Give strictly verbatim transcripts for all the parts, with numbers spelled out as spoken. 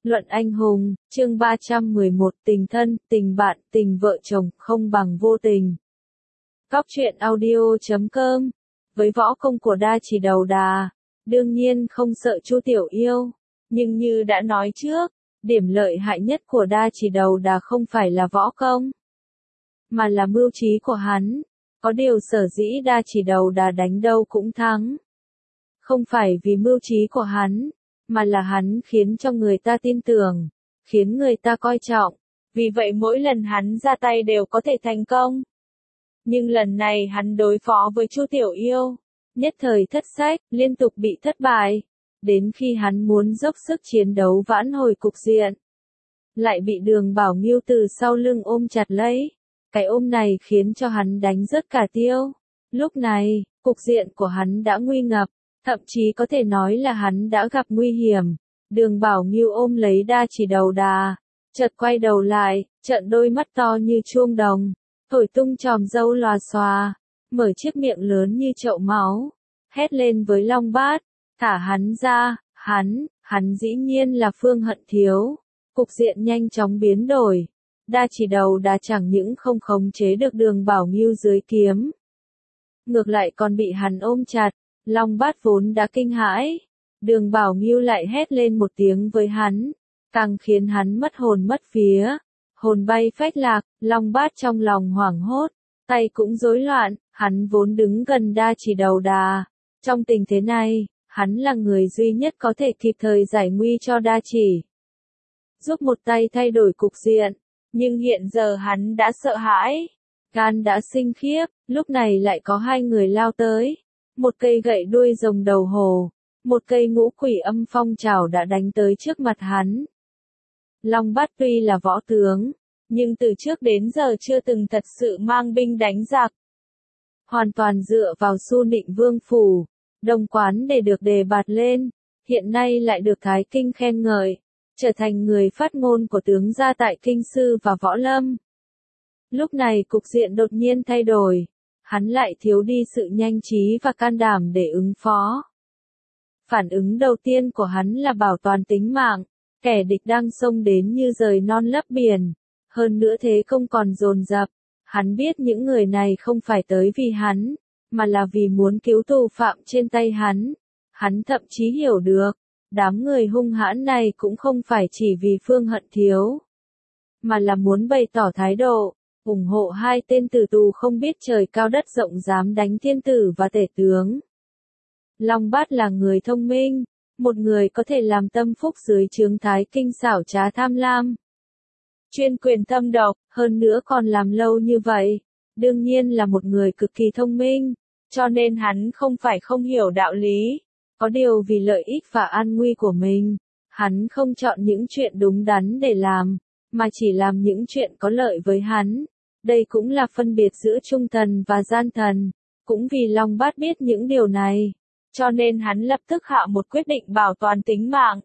Luận anh hùng, chương ba trăm mười một tình thân, tình bạn, tình vợ chồng không bằng vô tình. Cóc truyện audio chấm com. Với võ công của đa chỉ đầu đà, đương nhiên không sợ Chu Tiểu Yêu, nhưng như đã nói trước, điểm lợi hại nhất của đa chỉ đầu đà không phải là võ công, mà là mưu trí của hắn. Có điều sở dĩ đa chỉ đầu đà đánh đâu cũng thắng, không phải vì mưu trí của hắn, mà là hắn khiến cho người ta tin tưởng, khiến người ta coi trọng, vì vậy mỗi lần hắn ra tay đều có thể thành công. Nhưng lần này hắn đối phó với Chu Tiểu Yêu, nhất thời thất sách, liên tục bị thất bại, đến khi hắn muốn dốc sức chiến đấu vãn hồi cục diện, lại bị Đường Bảo Nghiêu từ sau lưng ôm chặt lấy. Cái ôm này khiến cho hắn đánh rớt cả tiêu. Lúc này, cục diện của hắn đã nguy ngập, thậm chí có thể nói là hắn đã gặp nguy hiểm. Đường Bảo Nghiêu ôm lấy đa chỉ đầu đà, chợt quay đầu lại, trợn đôi mắt to như chuông đồng, thổi tung chòm râu lòa xòa, mở chiếc miệng lớn như chậu máu, hét lên với Long Bát, thả hắn ra. Hắn, hắn dĩ nhiên là Phương Hận Thiếu. Cục diện nhanh chóng biến đổi. Đa chỉ đầu đà chẳng những không khống chế được Đường Bảo Nghiêu dưới kiếm, ngược lại còn bị hắn ôm chặt. Long Bát vốn đã kinh hãi, Đường Bảo Nghiêu lại hét lên một tiếng với hắn, càng khiến hắn mất hồn mất vía, hồn bay phách lạc. Long Bát trong lòng hoảng hốt, tay cũng rối loạn. Hắn vốn đứng gần đa chỉ đầu đà, trong tình thế này, hắn là người duy nhất có thể kịp thời giải nguy cho đa chỉ, giúp một tay thay đổi cục diện. Nhưng hiện giờ hắn đã sợ hãi, gan đã sinh khiếp, lúc này lại có hai người lao tới. Một cây gậy đuôi rồng đầu hồ, một cây ngũ quỷ âm phong trảo đã đánh tới trước mặt hắn. Long Bát tuy là võ tướng, nhưng từ trước đến giờ chưa từng thật sự mang binh đánh giặc. Hoàn toàn dựa vào Xu Nịnh Vương phủ, Đồng Quán để được đề bạt lên, hiện nay lại được Thái Kinh khen ngợi, trở thành người phát ngôn của tướng gia tại Kinh Sư và Võ Lâm. Lúc này cục diện đột nhiên thay đổi, hắn lại thiếu đi sự nhanh trí và can đảm để ứng phó. Phản ứng đầu tiên của hắn là bảo toàn tính mạng, kẻ địch đang xông đến như rời non lấp biển, hơn nữa thế công còn dồn dập. Hắn biết những người này không phải tới vì hắn, mà là vì muốn cứu tù phạm trên tay hắn. Hắn thậm chí hiểu được, đám người hung hãn này cũng không phải chỉ vì Phương Hận Thiếu, mà là muốn bày tỏ thái độ, ủng hộ hai tên tử tù không biết trời cao đất rộng dám đánh thiên tử và tể tướng. Long Bát là người thông minh, một người có thể làm tâm phúc dưới trướng Thái Kinh xảo trá tham lam, chuyên quyền thâm độc, hơn nữa còn làm lâu như vậy, đương nhiên là một người cực kỳ thông minh, cho nên hắn không phải không hiểu đạo lý. Có điều vì lợi ích và an nguy của mình, hắn không chọn những chuyện đúng đắn để làm, mà chỉ làm những chuyện có lợi với hắn. Đây cũng là phân biệt giữa trung thần và gian thần. Cũng vì Long Bát biết những điều này, cho nên hắn lập tức hạ một quyết định bảo toàn tính mạng.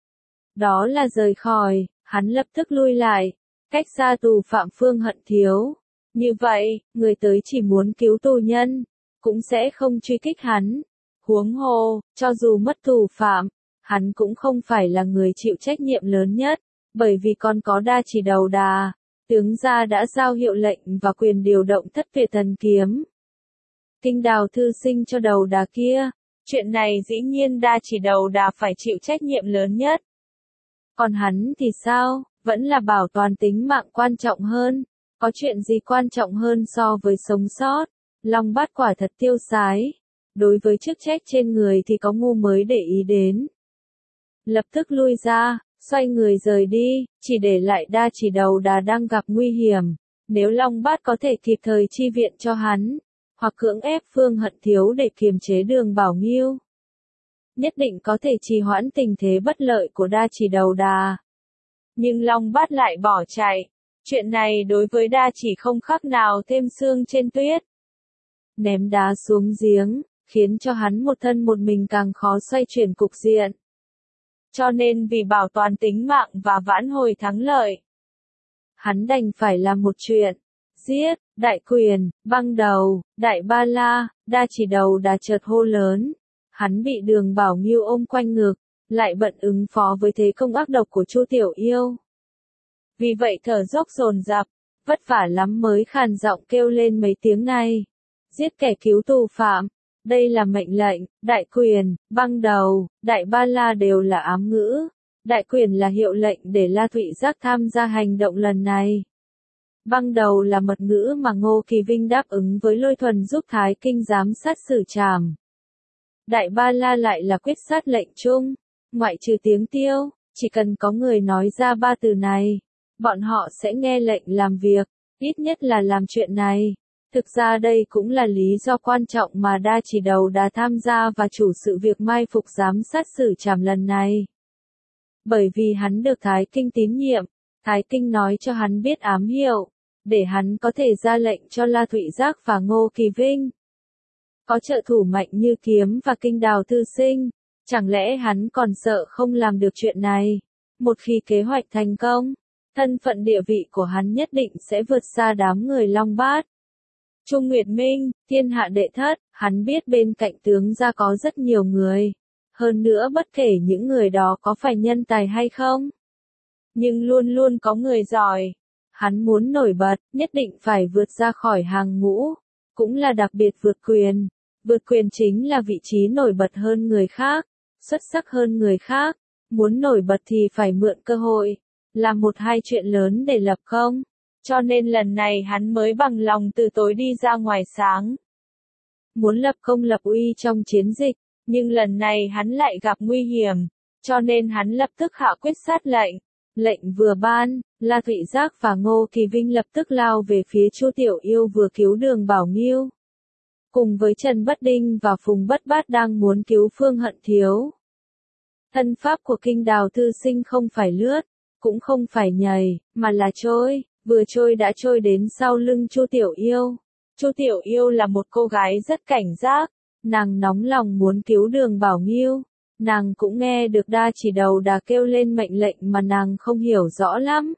Đó là rời khỏi, hắn lập tức lui lại, cách xa tù phạm Phương Hận Thiếu. Như vậy, người tới chỉ muốn cứu tù nhân, cũng sẽ không truy kích hắn. Huống hồ, cho dù mất tù phạm, hắn cũng không phải là người chịu trách nhiệm lớn nhất, bởi vì còn có đa chỉ đầu đà, tướng gia đã giao hiệu lệnh và quyền điều động thất tuyệt thần kiếm. Kinh đào thư sinh cho đầu đà kia, chuyện này dĩ nhiên đa chỉ đầu đà phải chịu trách nhiệm lớn nhất. Còn hắn thì sao, vẫn là bảo toàn tính mạng quan trọng hơn, có chuyện gì quan trọng hơn so với sống sót. Long Bát quả thật tiêu sái. Đối với chức trách trên người thì có ngu mới để ý đến. Lập tức lui ra, xoay người rời đi, chỉ để lại đa chỉ đầu đà đang gặp nguy hiểm. Nếu Long Bát có thể kịp thời chi viện cho hắn, hoặc cưỡng ép Phương Hận Thiếu để kiềm chế Đường Bảo Nghiêu, nhất định có thể trì hoãn tình thế bất lợi của đa chỉ đầu đà. Nhưng Long Bát lại bỏ chạy. Chuyện này đối với đa chỉ không khác nào thêm sương trên tuyết. Ném đá xuống giếng, khiến cho hắn một thân một mình càng khó xoay chuyển cục diện. Cho nên vì bảo toàn tính mạng và vãn hồi thắng lợi, hắn đành phải làm một chuyện. Giết, đại quyền, băng đầu, đại ba la. Đa chỉ đầu đà chợt hô lớn. Hắn bị Đường Bảo Nghiêu ôm quanh ngực, lại bận ứng phó với thế công ác độc của Chu Tiểu Yêu. Vì vậy thở dốc dồn dập, vất vả lắm mới khàn giọng kêu lên mấy tiếng này. Giết kẻ cứu tù phạm, đây là mệnh lệnh, đại quyền, băng đầu, đại ba la đều là ám ngữ. Đại quyền là hiệu lệnh để La Thụy Giác tham gia hành động lần này. Băng đầu là mật ngữ mà Ngô Kỳ Vinh đáp ứng với Lôi Thuần giúp Thái Kinh giám sát xử trảm. Đại ba la lại là quyết sát lệnh chung, ngoại trừ tiếng tiêu, chỉ cần có người nói ra ba từ này, bọn họ sẽ nghe lệnh làm việc, ít nhất là làm chuyện này. Thực ra đây cũng là lý do quan trọng mà Đa Chỉ Đầu Đà tham gia và chủ sự việc mai phục giám sát xử trảm lần này. Bởi vì hắn được Thái Kinh tín nhiệm, Thái Kinh nói cho hắn biết ám hiệu, để hắn có thể ra lệnh cho La Thụy Giác và Ngô Kỳ Vinh. Có trợ thủ mạnh như Kiếm và Kinh Đào Thư Sinh, chẳng lẽ hắn còn sợ không làm được chuyện này? Một khi kế hoạch thành công, thân phận địa vị của hắn nhất định sẽ vượt xa đám người Long Bát. Trung Nguyệt Minh, thiên hạ đệ thất, hắn biết bên cạnh tướng gia có rất nhiều người. Hơn nữa bất kể những người đó có phải nhân tài hay không, nhưng luôn luôn có người giỏi. Hắn muốn nổi bật, nhất định phải vượt ra khỏi hàng ngũ, cũng là đặc biệt vượt quyền. Vượt quyền chính là vị trí nổi bật hơn người khác, xuất sắc hơn người khác. Muốn nổi bật thì phải mượn cơ hội, làm một hai chuyện lớn để lập công. Cho nên lần này hắn mới bằng lòng từ tối đi ra ngoài sáng. Muốn lập công lập uy trong chiến dịch, nhưng lần này hắn lại gặp nguy hiểm, cho nên hắn lập tức hạ quyết sát lệnh. Lệnh vừa ban, La Thụy Giác và Ngô Kỳ Vinh lập tức lao về phía Chu Tiểu Yêu vừa cứu Đường Bảo Nghiêu. Cùng với Trần Bất Đinh và Phùng Bất Bát đang muốn cứu Phương Hận Thiếu. Thân pháp của Kinh Đào Thư Sinh không phải lướt, cũng không phải nhảy, mà là trôi, vừa trôi đã trôi đến sau lưng Chu Tiểu Yêu. Chu Tiểu Yêu là một cô gái rất cảnh giác, nàng nóng lòng muốn cứu Đường Bảo Nghiêu. Nàng cũng nghe được Đa Chỉ Đầu Đà kêu lên mệnh lệnh mà nàng không hiểu rõ lắm.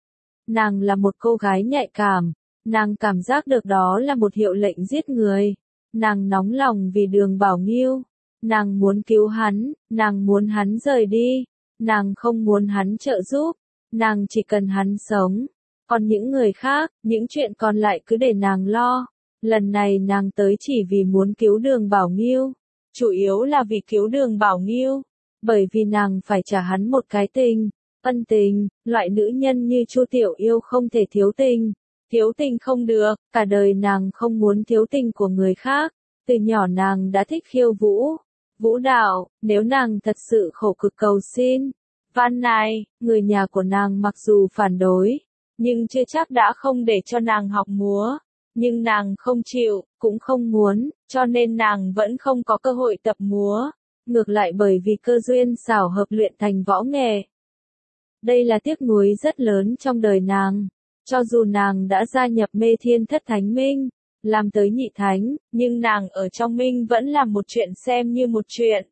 Nàng là một cô gái nhạy cảm, nàng cảm giác được đó là một hiệu lệnh giết người. Nàng nóng lòng vì Đường Bảo Nghiêu. Nàng muốn cứu hắn, nàng muốn hắn rời đi. Nàng không muốn hắn trợ giúp, nàng chỉ cần hắn sống. Còn những người khác, những chuyện còn lại cứ để nàng lo. Lần này nàng tới chỉ vì muốn cứu Đường Bảo Nghiêu. Chủ yếu là vì cứu Đường Bảo Nghiêu, bởi vì nàng phải trả hắn một cái tình, ân tình. Loại nữ nhân như Chu Tiểu Yêu không thể thiếu tình, thiếu tình không được, cả đời nàng không muốn thiếu tình của người khác. Từ nhỏ nàng đã thích khiêu vũ, vũ đạo, nếu nàng thật sự khổ cực cầu xin, van nài, người nhà của nàng mặc dù phản đối, nhưng chưa chắc đã không để cho nàng học múa. Nhưng nàng không chịu, cũng không muốn, cho nên nàng vẫn không có cơ hội tập múa. Ngược lại bởi vì cơ duyên xảo hợp luyện thành võ nghệ. Đây là tiếc nuối rất lớn trong đời nàng. Cho dù nàng đã gia nhập Mê Thiên Thất Thánh Minh, làm tới nhị thánh, nhưng nàng ở trong Minh vẫn làm một chuyện xem như một chuyện.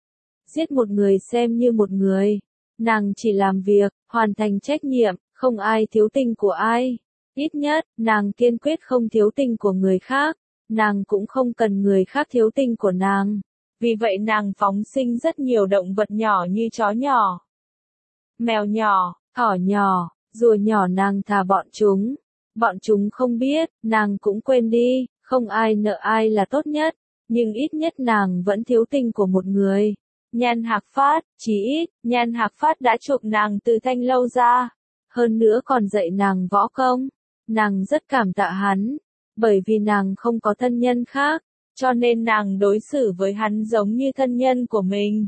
Giết một người xem như một người. Nàng chỉ làm việc, hoàn thành trách nhiệm, không ai thiếu tình của ai. Ít nhất, nàng kiên quyết không thiếu tình của người khác, nàng cũng không cần người khác thiếu tình của nàng. Vì vậy nàng phóng sinh rất nhiều động vật nhỏ như chó nhỏ, mèo nhỏ, thỏ nhỏ, rùa nhỏ, nàng thả bọn chúng. Bọn chúng không biết, nàng cũng quên đi, không ai nợ ai là tốt nhất, nhưng ít nhất nàng vẫn thiếu tình của một người. Nhan Hạc Phát, chí ít, Nhan Hạc Phát đã chuộc nàng từ Thanh Lâu ra, hơn nữa còn dạy nàng võ công. Nàng rất cảm tạ hắn, bởi vì nàng không có thân nhân khác, cho nên nàng đối xử với hắn giống như thân nhân của mình.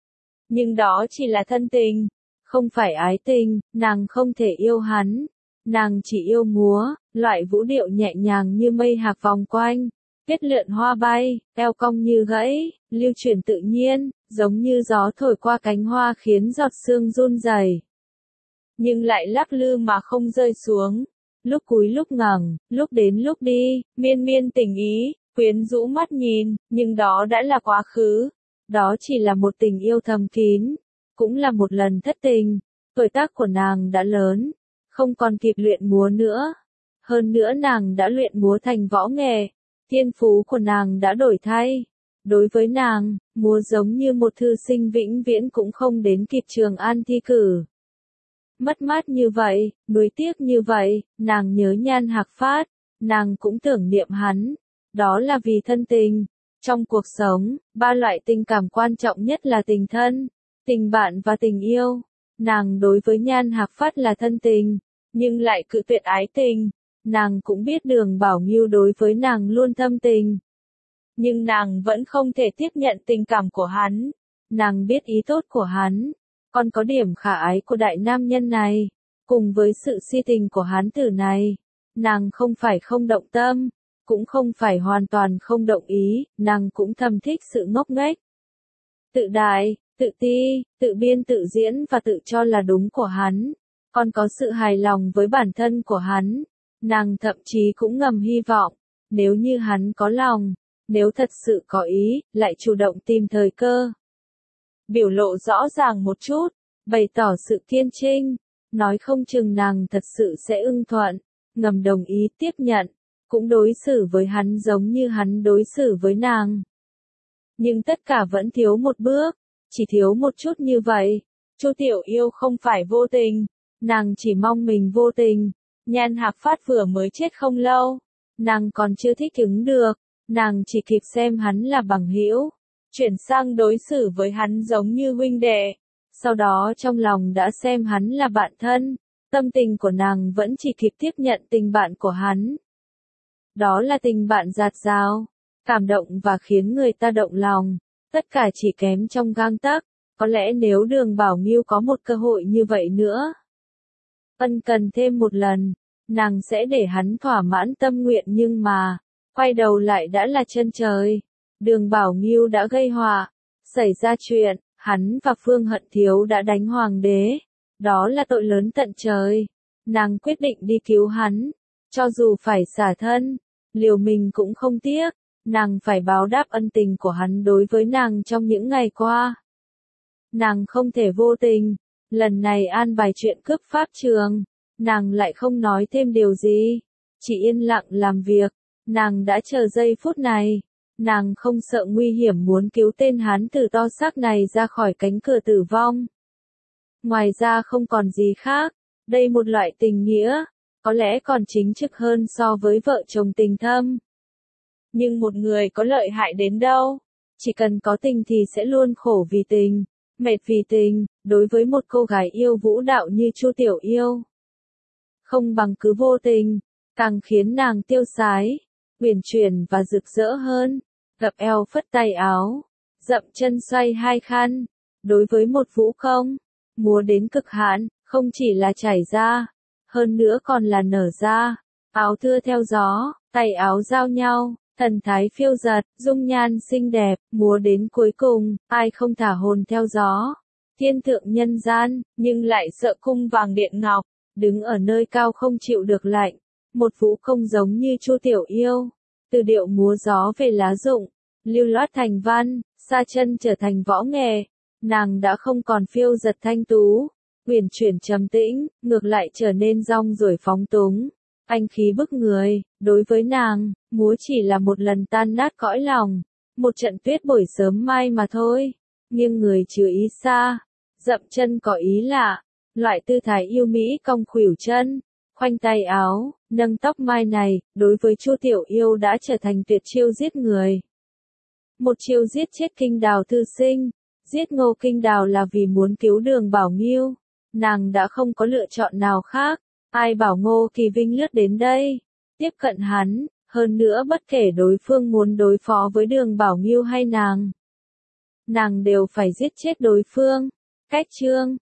Nhưng đó chỉ là thân tình, không phải ái tình, nàng không thể yêu hắn. Nàng chỉ yêu múa, loại vũ điệu nhẹ nhàng như mây hạc vòng quanh, kết lượn hoa bay, eo cong như gãy, lưu chuyển tự nhiên, giống như gió thổi qua cánh hoa khiến giọt sương run rẩy, nhưng lại lắc lư mà không rơi xuống. Lúc cúi lúc ngẩng, lúc đến lúc đi, miên miên tình ý, quyến rũ mắt nhìn, nhưng đó đã là quá khứ. Đó chỉ là một tình yêu thầm kín, cũng là một lần thất tình. Tuổi tác của nàng đã lớn, không còn kịp luyện múa nữa. Hơn nữa nàng đã luyện múa thành võ nghệ, thiên phú của nàng đã đổi thay. Đối với nàng, múa giống như một thư sinh vĩnh viễn cũng không đến kịp Trường An thi cử. Mất mát như vậy, nuối tiếc như vậy, nàng nhớ Nhan Hạc Phát, nàng cũng tưởng niệm hắn, đó là vì thân tình. Trong cuộc sống, ba loại tình cảm quan trọng nhất là tình thân, tình bạn và tình yêu. Nàng đối với Nhan Hạc Phát là thân tình, nhưng lại cự tuyệt ái tình. Nàng cũng biết Đường Bảo Ngưu đối với nàng luôn thâm tình. Nhưng nàng vẫn không thể tiếp nhận tình cảm của hắn. Nàng biết ý tốt của hắn, còn có điểm khả ái của đại nam nhân này, cùng với sự si tình của hán tử này. Nàng không phải không động tâm, cũng không phải hoàn toàn không động ý, nàng cũng thầm thích sự ngốc nghếch, tự đại, tự ti, tự biên tự diễn và tự cho là đúng của hắn, còn có sự hài lòng với bản thân của hắn. Nàng thậm chí cũng ngầm hy vọng, nếu như hắn có lòng, nếu thật sự có ý, lại chủ động tìm thời cơ. Biểu lộ rõ ràng một chút, bày tỏ sự kiên trinh, nói không chừng nàng thật sự sẽ ưng thuận, ngầm đồng ý tiếp nhận, cũng đối xử với hắn giống như hắn đối xử với nàng. Nhưng tất cả vẫn thiếu một bước, chỉ thiếu một chút như vậy. Chu Tiểu Yêu không phải vô tình, nàng chỉ mong mình vô tình. Nhan Hạc Phát vừa mới chết không lâu, nàng còn chưa thích ứng được, nàng chỉ kịp xem hắn là bằng hữu, chuyển sang đối xử với hắn giống như huynh đệ, sau đó trong lòng đã xem hắn là bạn thân, tâm tình của nàng vẫn chỉ kịp tiếp nhận tình bạn của hắn. Đó là tình bạn dạt dào, cảm động và khiến người ta động lòng, tất cả chỉ kém trong gang tấc. Có lẽ nếu Đường Bảo Ngưu có một cơ hội như vậy nữa, ân cần thêm một lần, nàng sẽ để hắn thỏa mãn tâm nguyện, nhưng mà, quay đầu lại đã là chân trời. Đường Bảo Ngưu đã gây họa, xảy ra chuyện, hắn và Phương Hận Thiếu đã đánh hoàng đế, đó là tội lớn tận trời. Nàng quyết định đi cứu hắn, cho dù phải xả thân, liều mình cũng không tiếc, nàng phải báo đáp ân tình của hắn đối với nàng trong những ngày qua. Nàng không thể vô tình, lần này an bài chuyện cướp pháp trường, nàng lại không nói thêm điều gì, chỉ yên lặng làm việc. Nàng đã chờ giây phút này, nàng không sợ nguy hiểm muốn cứu tên hán tử to xác này ra khỏi cánh cửa tử vong. Ngoài ra không còn gì khác, đây một loại tình nghĩa, có lẽ còn chính trực hơn so với vợ chồng tình thâm. Nhưng một người có lợi hại đến đâu, chỉ cần có tình thì sẽ luôn khổ vì tình, mệt vì tình. Đối với một cô gái yêu vũ đạo như Chu Tiểu Yêu, không bằng cứ vô tình, càng khiến nàng tiêu sái, uyển chuyển và rực rỡ hơn. Gập eo phất tay áo, dậm chân xoay hai khăn. Đối với một vũ công, múa đến cực hạn, không chỉ là chảy ra, hơn nữa còn là nở ra. Áo thưa theo gió, tay áo giao nhau, thần thái phiêu dật, dung nhan xinh đẹp, múa đến cuối cùng, ai không thả hồn theo gió. Thiên thượng nhân gian, nhưng lại sợ cung vàng điện ngọc, đứng ở nơi cao không chịu được lạnh. Một vũ công giống như Chu Tiểu Yêu, từ điệu múa gió về lá rụng, lưu loát thành văn, sa chân trở thành võ nghệ. Nàng đã không còn phiêu dật thanh tú, uyển chuyển trầm tĩnh, ngược lại trở nên rong ruổi phóng túng, anh khí bức người. Đối với nàng, múa chỉ là một lần tan nát cõi lòng, một trận tuyết buổi sớm mai mà thôi. Nhưng người chứa ý xa, dậm chân có ý lạ, loại tư thái yêu mỹ cong khuỷu chân, khoanh tay áo, nâng tóc mai này, đối với Chu Tiểu Yêu đã trở thành tuyệt chiêu giết người. Một chiêu giết chết Kinh Đào thư sinh, giết Ngô Kinh Đào là vì muốn cứu Đường Bảo Ngưu. Nàng đã không có lựa chọn nào khác, ai bảo Ngô Kỳ Vinh lướt đến đây, tiếp cận hắn, hơn nữa bất kể đối phương muốn đối phó với Đường Bảo Ngưu hay nàng, nàng đều phải giết chết đối phương. Cách chương